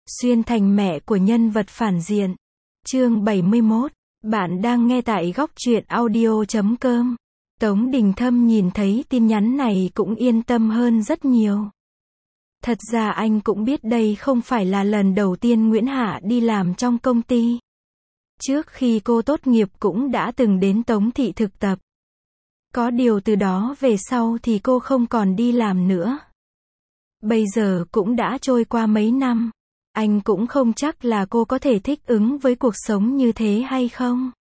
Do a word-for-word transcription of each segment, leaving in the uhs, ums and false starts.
Xuyên thành mẹ của nhân vật phản diện. Chương bảy mươi mốt. Bạn đang nghe tại góc truyện audio chấm com. Tống Đình Thâm nhìn thấy tin nhắn này cũng yên tâm hơn rất nhiều. Thật ra anh cũng biết đây không phải là lần đầu tiên Nguyễn Hạ đi làm trong công ty. Trước khi cô tốt nghiệp cũng đã từng đến Tống Thị thực tập. Có điều từ đó về sau thì cô không còn đi làm nữa. Bây giờ cũng đã trôi qua mấy năm. Anh cũng không chắc là cô có thể thích ứng với cuộc sống như thế hay không.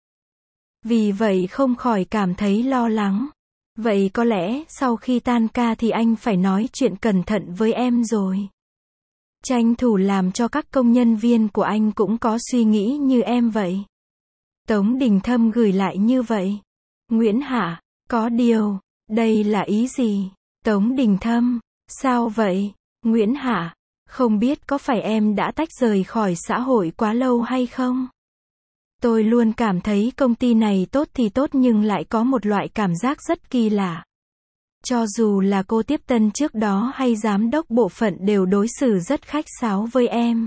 Vì vậy không khỏi cảm thấy lo lắng. Vậy có lẽ sau khi tan ca thì anh phải nói chuyện cẩn thận với em rồi. Tranh thủ làm cho các công nhân viên của anh cũng có suy nghĩ như em vậy. Tống Đình Thâm gửi lại như vậy. Nguyễn Hạ, có điều, đây là ý gì? Tống Đình Thâm, sao vậy? Nguyễn Hạ, không biết có phải em đã tách rời khỏi xã hội quá lâu hay không? Tôi luôn cảm thấy công ty này tốt thì tốt nhưng lại có một loại cảm giác rất kỳ lạ. Cho dù là cô tiếp tân trước đó hay giám đốc bộ phận đều đối xử rất khách sáo với em.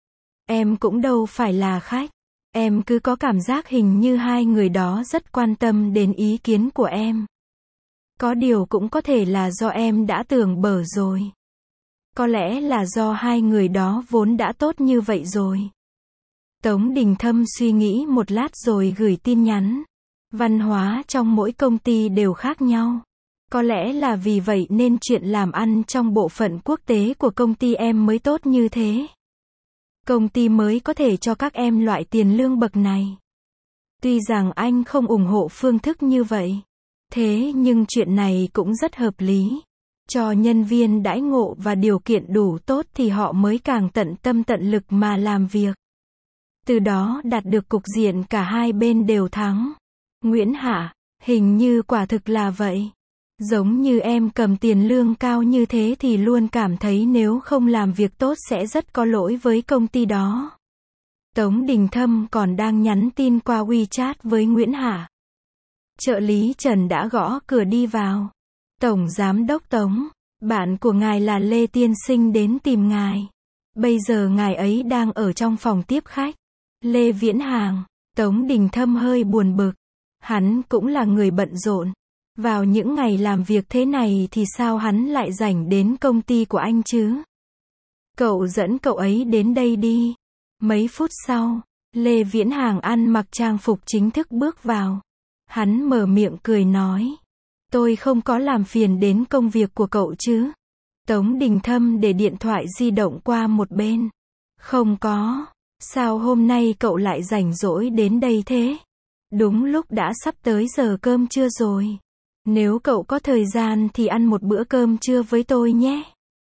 Em cũng đâu phải là khách. Em cứ có cảm giác hình như hai người đó rất quan tâm đến ý kiến của em. Có điều cũng có thể là do em đã tưởng bở rồi. Có lẽ là do hai người đó vốn đã tốt như vậy rồi. Tống Đình Thâm suy nghĩ một lát rồi gửi tin nhắn. Văn hóa trong mỗi công ty đều khác nhau. Có lẽ là vì vậy nên chuyện làm ăn trong bộ phận quốc tế của công ty em mới tốt như thế. Công ty mới có thể cho các em loại tiền lương bậc này. Tuy rằng anh không ủng hộ phương thức như vậy. Thế nhưng chuyện này cũng rất hợp lý. Cho nhân viên đãi ngộ và điều kiện đủ tốt thì họ mới càng tận tâm tận lực mà làm việc. Từ đó đạt được cục diện cả hai bên đều thắng. Nguyễn Hạ, hình như quả thực là vậy. Giống như em cầm tiền lương cao như thế thì luôn cảm thấy nếu không làm việc tốt sẽ rất có lỗi với công ty đó. Tống Đình Thâm còn đang nhắn tin qua WeChat với Nguyễn Hạ. Trợ lý Trần đã gõ cửa đi vào. Tổng Giám đốc Tống, bạn của ngài là Lê Tiên Sinh đến tìm ngài. Bây giờ ngài ấy đang ở trong phòng tiếp khách. Lê Viễn Hàng, Tống Đình Thâm hơi buồn bực. Hắn cũng là người bận rộn. Vào những ngày làm việc thế này thì sao hắn lại rảnh đến công ty của anh chứ? Cậu dẫn cậu ấy đến đây đi. Mấy phút sau, Lê Viễn Hàng ăn mặc trang phục chính thức bước vào. Hắn mở miệng cười nói. Tôi không có làm phiền đến công việc của cậu chứ? Tống Đình Thâm để điện thoại di động qua một bên. Không có. Sao hôm nay cậu lại rảnh rỗi đến đây thế? Đúng lúc đã sắp tới giờ cơm trưa rồi. Nếu cậu có thời gian thì ăn một bữa cơm trưa với tôi nhé.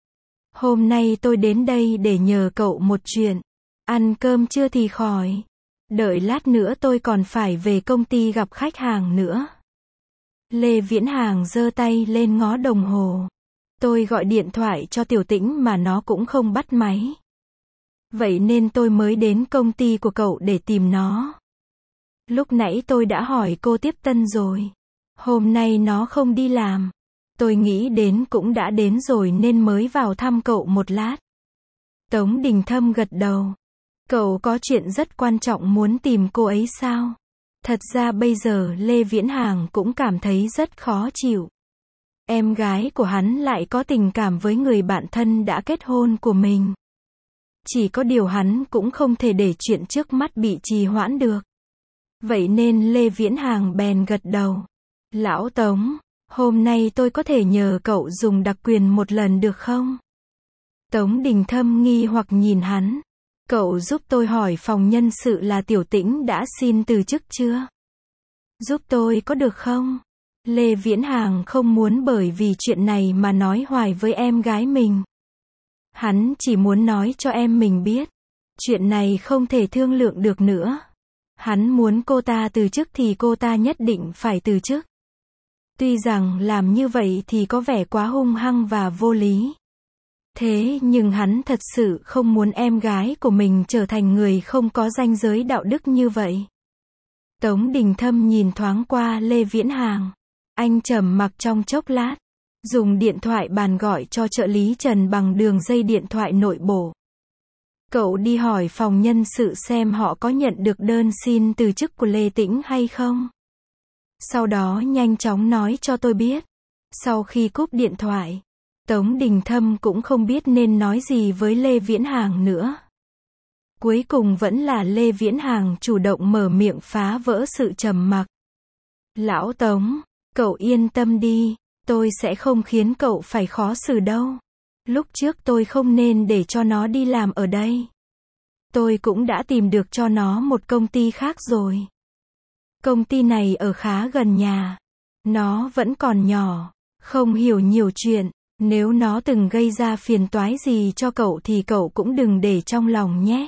Hôm nay tôi đến đây để nhờ cậu một chuyện. Ăn cơm trưa thì khỏi. Đợi lát nữa tôi còn phải về công ty gặp khách hàng nữa. Lê Viễn Hàng giơ tay lên ngó đồng hồ. Tôi gọi điện thoại cho Tiểu Tĩnh mà nó cũng không bắt máy. Vậy nên tôi mới đến công ty của cậu để tìm nó. Lúc nãy tôi đã hỏi cô tiếp tân rồi. Hôm nay nó không đi làm. Tôi nghĩ đến cũng đã đến rồi nên mới vào thăm cậu một lát. Tống Đình Thâm gật đầu. Cậu có chuyện rất quan trọng muốn tìm cô ấy sao? Thật ra bây giờ Lê Viễn Hàng cũng cảm thấy rất khó chịu. Em gái của hắn lại có tình cảm với người bạn thân đã kết hôn của mình. Chỉ có điều hắn cũng không thể để chuyện trước mắt bị trì hoãn được. Vậy nên Lê Viễn Hàng bèn gật đầu. Lão Tống, hôm nay tôi có thể nhờ cậu dùng đặc quyền một lần được không? Tống Đình Thâm nghi hoặc nhìn hắn. Cậu giúp tôi hỏi phòng nhân sự là Tiểu Tĩnh đã xin từ chức chưa? Giúp tôi có được không? Lê Viễn Hàng không muốn bởi vì chuyện này mà nói hoài với em gái mình. Hắn chỉ muốn nói cho em mình biết. Chuyện này không thể thương lượng được nữa. Hắn muốn cô ta từ chức thì cô ta nhất định phải từ chức. Tuy rằng làm như vậy thì có vẻ quá hung hăng và vô lý. Thế nhưng hắn thật sự không muốn em gái của mình trở thành người không có ranh giới đạo đức như vậy. Tống Đình Thâm nhìn thoáng qua Lê Viễn Hàng. Anh trầm mặc trong chốc lát. Dùng điện thoại bàn gọi cho trợ lý Trần bằng đường dây điện thoại nội bộ. Cậu đi hỏi phòng nhân sự xem họ có nhận được đơn xin từ chức của Lê Tĩnh hay không. Sau đó nhanh chóng nói cho tôi biết. Sau khi cúp điện thoại, Tống Đình Thâm cũng không biết nên nói gì với Lê Viễn Hàng nữa. Cuối cùng vẫn là Lê Viễn Hàng chủ động mở miệng phá vỡ sự trầm mặc. Lão Tống, cậu yên tâm đi, tôi sẽ không khiến cậu phải khó xử đâu. Lúc trước tôi không nên để cho nó đi làm ở đây. Tôi cũng đã tìm được cho nó một công ty khác rồi. Công ty này ở khá gần nhà. Nó vẫn còn nhỏ, không hiểu nhiều chuyện. Nếu nó từng gây ra phiền toái gì cho cậu thì cậu cũng đừng để trong lòng nhé.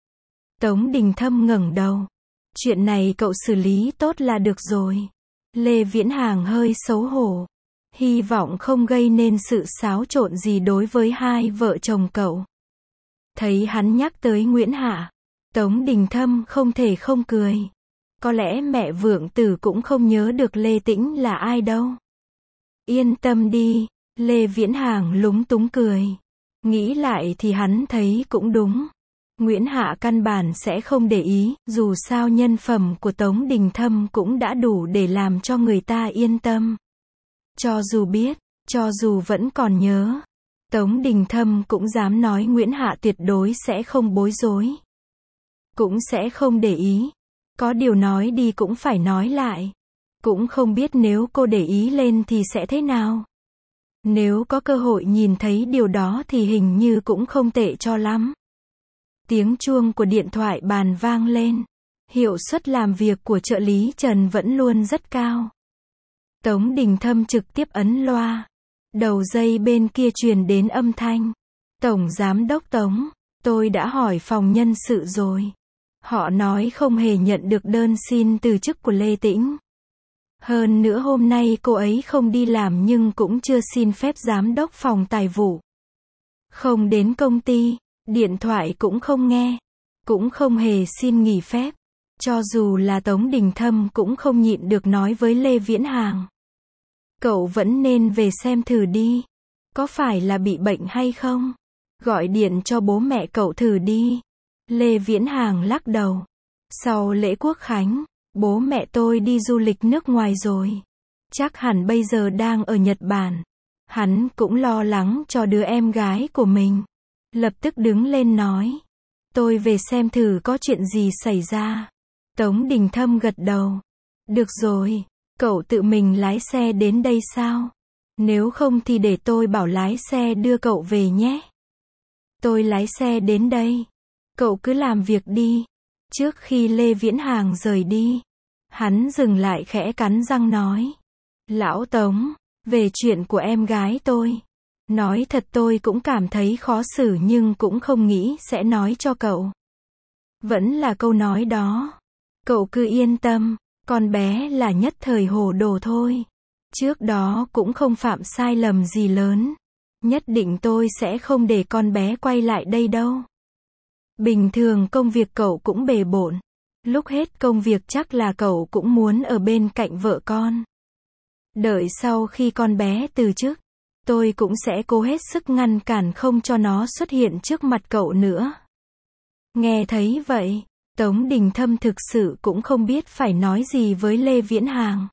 Tống Đình Thâm ngẩng đầu. Chuyện này cậu xử lý tốt là được rồi. Lê Viễn Hàng hơi xấu hổ. Hy vọng không gây nên sự xáo trộn gì đối với hai vợ chồng cậu. Thấy hắn nhắc tới Nguyễn Hạ, Tống Đình Thâm không thể không cười. Có lẽ mẹ Vượng Tử cũng không nhớ được Lê Tĩnh là ai đâu. Yên tâm đi, Lê Viễn Hàng lúng túng cười. Nghĩ lại thì hắn thấy cũng đúng. Nguyễn Hạ căn bản sẽ không để ý, dù sao nhân phẩm của Tống Đình Thâm cũng đã đủ để làm cho người ta yên tâm. Cho dù biết, cho dù vẫn còn nhớ, Tống Đình Thâm cũng dám nói Nguyễn Hạ tuyệt đối sẽ không bối rối. Cũng sẽ không để ý. Có điều nói đi cũng phải nói lại. Cũng không biết nếu cô để ý lên thì sẽ thế nào. Nếu có cơ hội nhìn thấy điều đó thì hình như cũng không tệ cho lắm. Tiếng chuông của điện thoại bàn vang lên. Hiệu suất làm việc của trợ lý Trần vẫn luôn rất cao. Tống Đình Thâm trực tiếp ấn loa. Đầu dây bên kia truyền đến âm thanh. Tổng Giám đốc Tống, tôi đã hỏi phòng nhân sự rồi. Họ nói không hề nhận được đơn xin từ chức của Lê Tĩnh. Hơn nữa hôm nay cô ấy không đi làm nhưng cũng chưa xin phép giám đốc phòng tài vụ. Không đến công ty, điện thoại cũng không nghe, cũng không hề xin nghỉ phép. Cho dù là Tống Đình Thâm cũng không nhịn được nói với Lê Viễn Hàng. Cậu vẫn nên về xem thử đi. Có phải là bị bệnh hay không? Gọi điện cho bố mẹ cậu thử đi. Lê Viễn Hàng lắc đầu. Sau lễ Quốc Khánh, bố mẹ tôi đi du lịch nước ngoài rồi. Chắc hẳn bây giờ đang ở Nhật Bản. Hắn cũng lo lắng cho đứa em gái của mình. Lập tức đứng lên nói. Tôi về xem thử có chuyện gì xảy ra. Tống Đình Thâm gật đầu. Được rồi, cậu tự mình lái xe đến đây sao? Nếu không thì để tôi bảo lái xe đưa cậu về nhé. Tôi lái xe đến đây. Cậu cứ làm việc đi. Trước khi Lê Viễn Hàng rời đi, hắn dừng lại khẽ cắn răng nói. Lão Tống, về chuyện của em gái tôi. Nói thật tôi cũng cảm thấy khó xử nhưng cũng không nghĩ sẽ nói cho cậu. Vẫn là câu nói đó. Cậu cứ yên tâm, con bé là nhất thời hồ đồ thôi. Trước đó cũng không phạm sai lầm gì lớn. Nhất định tôi sẽ không để con bé quay lại đây đâu. Bình thường công việc cậu cũng bề bộn. Lúc hết công việc chắc là cậu cũng muốn ở bên cạnh vợ con. Đợi sau khi con bé từ chức, tôi cũng sẽ cố hết sức ngăn cản không cho nó xuất hiện trước mặt cậu nữa. Nghe thấy vậy, Tống Đình Thâm thực sự cũng không biết phải nói gì với Lê Viễn Hàng.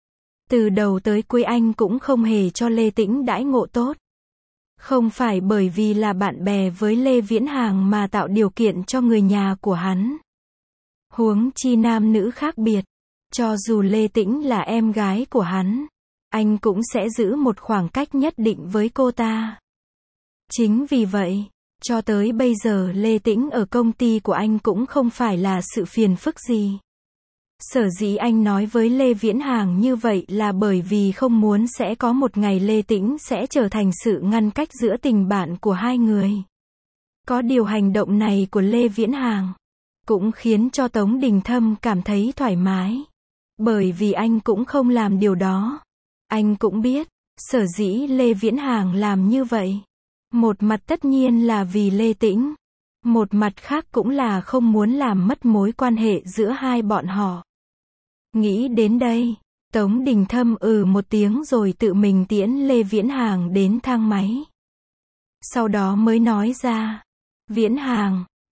Từ đầu tới cuối anh cũng không hề cho Lê Tĩnh đãi ngộ tốt. Không phải bởi vì là bạn bè với Lê Viễn Hàng mà tạo điều kiện cho người nhà của hắn. Huống chi nam nữ khác biệt. Cho dù Lê Tĩnh là em gái của hắn, anh cũng sẽ giữ một khoảng cách nhất định với cô ta. Chính vì vậy, cho tới bây giờ Lê Tĩnh ở công ty của anh cũng không phải là sự phiền phức gì. Sở dĩ anh nói với Lê Viễn Hàng như vậy là bởi vì không muốn sẽ có một ngày Lê Tĩnh sẽ trở thành sự ngăn cách giữa tình bạn của hai người. Có điều hành động này của Lê Viễn Hàng cũng khiến cho Tống Đình Thâm cảm thấy thoải mái. Bởi vì anh cũng không làm điều đó. Anh cũng biết, sở dĩ Lê Viễn Hàng làm như vậy. Một mặt tất nhiên là vì Lê Tĩnh. Một mặt khác cũng là không muốn làm mất mối quan hệ giữa hai bọn họ. Nghĩ đến đây, Tống Đình Thâm ừ một tiếng rồi tự mình tiễn Lê Viễn Hàng đến thang máy. Sau đó mới nói ra, Viễn Hàng,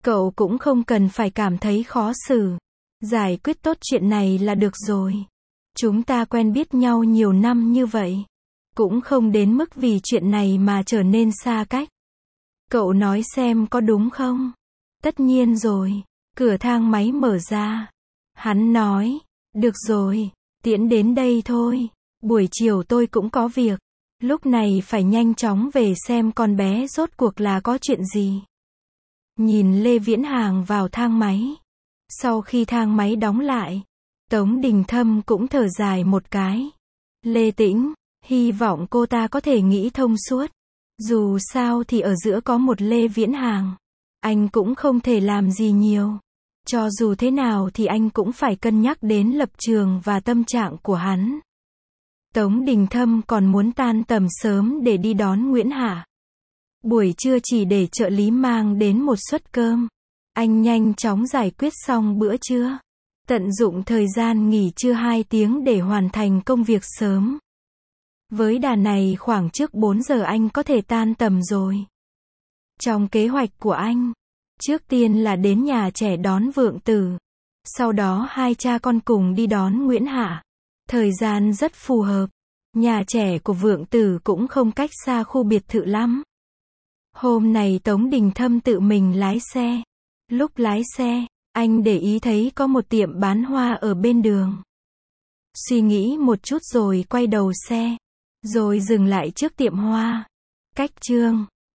Cậu cũng không cần phải cảm thấy khó xử. Giải quyết tốt chuyện này là được rồi. Chúng ta quen biết nhau nhiều năm như vậy. Cũng không đến mức vì chuyện này mà trở nên xa cách. Cậu nói xem có đúng không? Tất nhiên rồi. Cửa thang máy mở ra. Hắn nói, được rồi, tiễn đến đây thôi. Buổi chiều tôi cũng có việc. Lúc này phải nhanh chóng về xem con bé rốt cuộc là có chuyện gì. Nhìn Lê Viễn Hàng vào thang máy. Sau khi thang máy đóng lại, Tống Đình Thâm cũng thở dài một cái. Lê Tĩnh, hy vọng cô ta có thể nghĩ thông suốt. Dù sao thì ở giữa có một Lê Viễn Hàng. Anh cũng không thể làm gì nhiều. Cho dù thế nào thì anh cũng phải cân nhắc đến lập trường và tâm trạng của hắn. Tống Đình Thâm còn muốn tan tầm sớm để đi đón Nguyễn Hạ. Buổi trưa chỉ để trợ lý mang đến một suất cơm. Anh nhanh chóng giải quyết xong bữa trưa. Tận dụng thời gian nghỉ trưa hai tiếng để hoàn thành công việc sớm. Với đà này khoảng trước bốn giờ anh có thể tan tầm rồi. Trong kế hoạch của anh, trước tiên là đến nhà trẻ đón Vượng Tử. Sau đó hai cha con cùng đi đón Nguyễn Hạ. Thời gian rất phù hợp. Nhà trẻ của Vượng Tử cũng không cách xa khu biệt thự lắm. Hôm này Tống Đình Thâm tự mình lái xe. Lúc lái xe, anh để ý thấy có một tiệm bán hoa ở bên đường. Suy nghĩ một chút rồi quay đầu xe. Rồi dừng lại trước tiệm hoa. Cách Trương